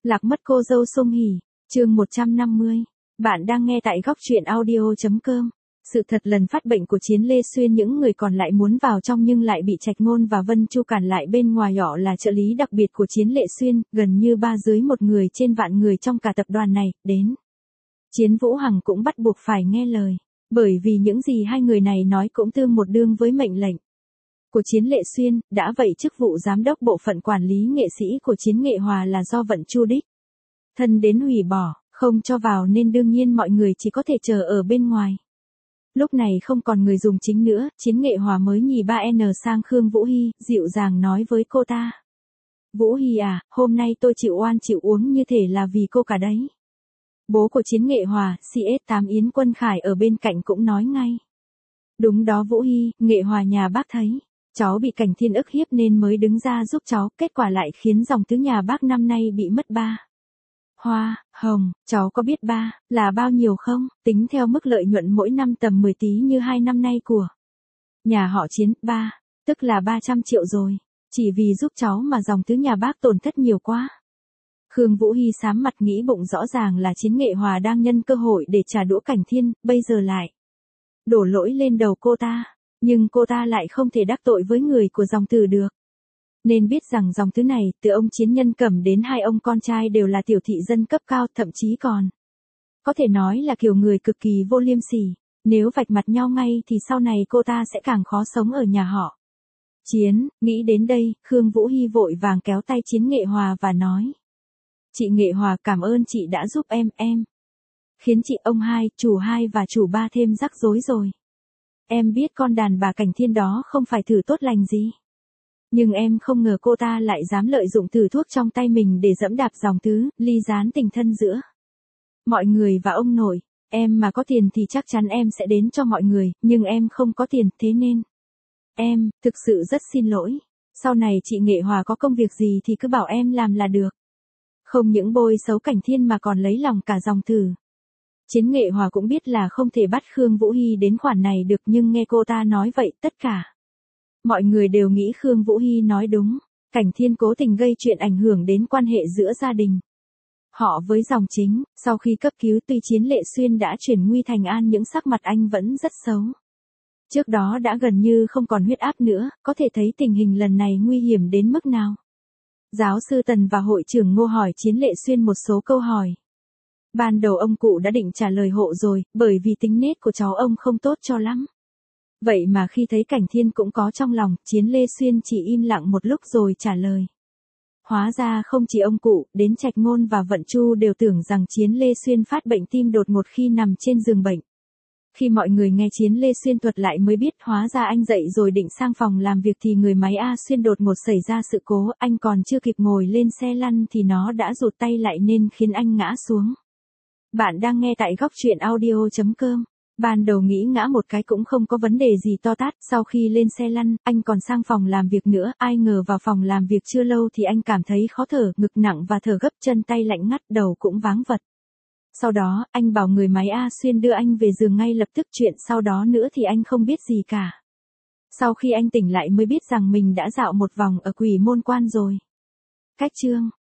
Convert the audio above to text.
Lạc mất cô dâu Song Hỷ, chương 150. Bạn đang nghe tại góc truyện audio.com. Sự thật lần phát bệnh của Chiến Lê Xuyên, những người còn lại muốn vào trong nhưng lại bị Trạch Ngôn và Vân Chu cản lại bên ngoài. Họ là trợ lý đặc biệt của Chiến Lê Xuyên, gần như 3 dưới 1 người trên vạn người trong cả tập đoàn này, đến. Chiến Vũ Hằng cũng bắt buộc phải nghe lời, bởi vì những gì hai người này nói cũng tương một đương với mệnh lệnh của Chiến Lệ Xuyên. Đã vậy chức vụ giám đốc bộ phận quản lý nghệ sĩ của Chiến Nghệ Hòa là do Vận Chu đích thân đến hủy bỏ, không cho vào, nên đương nhiên mọi người chỉ có thể chờ ở bên ngoài. Lúc này không còn người dùng chính nữa, Chiến Nghệ Hòa mới nhì 3N sang Khương Vũ Hy, dịu dàng nói với cô ta. Vũ Hy à, hôm nay tôi chịu oan chịu uống như thể là vì cô cả đấy. Bố của Chiến Nghệ Hòa, CS8 Yến Quân Khải ở bên cạnh cũng nói ngay. Đúng đó Vũ Hy, Nghệ Hòa nhà bác thấy cháu bị Cảnh Thiên ức hiếp nên mới đứng ra giúp cháu, kết quả lại khiến dòng tứ nhà bác năm nay bị mất 3 hoa hồng. Cháu có biết là bao nhiêu không? Tính theo mức lợi nhuận mỗi năm tầm 10 tí như 2 năm nay của nhà họ Chiến, tức là 300 triệu rồi. Chỉ vì giúp cháu mà dòng tứ nhà bác tổn thất nhiều quá. Khương Vũ Hy sám mặt nghĩ bụng, rõ ràng là Chiến Nghệ Hòa đang nhân cơ hội để trả đũa Cảnh Thiên, bây giờ lại đổ lỗi lên đầu cô ta. Nhưng cô ta lại không thể đắc tội với người của dòng Từ được. Nên biết rằng dòng Tứ này, từ ông Chiến Nhân Cẩm đến 2 ông con trai đều là tiểu thị dân cấp cao, thậm chí còn có thể nói là kiểu người cực kỳ vô liêm sỉ. Nếu vạch mặt nhau ngay thì sau này cô ta sẽ càng khó sống ở nhà họ Chiến. Nghĩ đến đây, Khương Vũ Hy vội vàng kéo tay Chiến Nghệ Hòa và nói. Chị Nghệ Hòa, cảm ơn chị đã giúp em khiến chị ông 2, chủ 2 và chủ 3 thêm rắc rối rồi. Em biết con đàn bà Cảnh Thiên đó không phải thử tốt lành gì. Nhưng em không ngờ cô ta lại dám lợi dụng thử thuốc trong tay mình để dẫm đạp dòng Tứ, ly gián tình thân giữa mọi người và ông nội. Em mà có tiền thì chắc chắn em sẽ đến cho mọi người, nhưng em không có tiền, thế nên em thực sự rất xin lỗi. Sau này chị Nghệ Hòa có công việc gì thì cứ bảo em làm là được. Không những bôi xấu Cảnh Thiên mà còn lấy lòng cả dòng Thử. Chiến Nghệ Hòa cũng biết là không thể bắt Khương Vũ Hy đến khoản này được, nhưng nghe cô ta nói vậy, tất cả mọi người đều nghĩ Khương Vũ Hy nói đúng. Cảnh Thiên cố tình gây chuyện ảnh hưởng đến quan hệ giữa gia đình họ với dòng Chính. Sau khi cấp cứu, tuy Chiến Lệ Xuyên đã chuyển nguy thành an nhưng sắc mặt anh vẫn rất xấu. Trước đó đã gần như không còn huyết áp nữa, có thể thấy tình hình lần này nguy hiểm đến mức nào. Giáo sư Tần và hội trưởng Ngô hỏi Chiến Lệ Xuyên một số câu hỏi. Ban đầu ông cụ đã định trả lời hộ rồi, bởi vì tính nết của cháu ông không tốt cho lắm. Vậy mà khi thấy Cảnh Thiên cũng có trong lòng, Chiến Lê Xuyên chỉ im lặng một lúc rồi trả lời. Hóa ra không chỉ ông cụ, đến Trạch Ngôn và Vận Chu đều tưởng rằng Chiến Lê Xuyên phát bệnh tim đột ngột khi nằm trên giường bệnh. Khi mọi người nghe Chiến Lê Xuyên thuật lại mới biết hóa ra anh dậy rồi định sang phòng làm việc thì người máy A Xuyên đột ngột xảy ra sự cố, anh còn chưa kịp ngồi lên xe lăn thì nó đã rụt tay lại nên khiến anh ngã xuống. Bạn đang nghe tại góc truyện audio.com. Ban đầu nghĩ ngã một cái cũng không có vấn đề gì to tát, sau khi lên xe lăn, anh còn sang phòng làm việc nữa, ai ngờ vào phòng làm việc chưa lâu thì anh cảm thấy khó thở, ngực nặng và thở gấp, chân tay lạnh ngắt, đầu cũng váng vật. Sau đó, anh bảo người máy A Xuyên đưa anh về giường ngay lập tức, chuyện sau đó nữa thì anh không biết gì cả. Sau khi anh tỉnh lại mới biết rằng mình đã dạo một vòng ở Quỷ Môn Quan rồi. Cách chương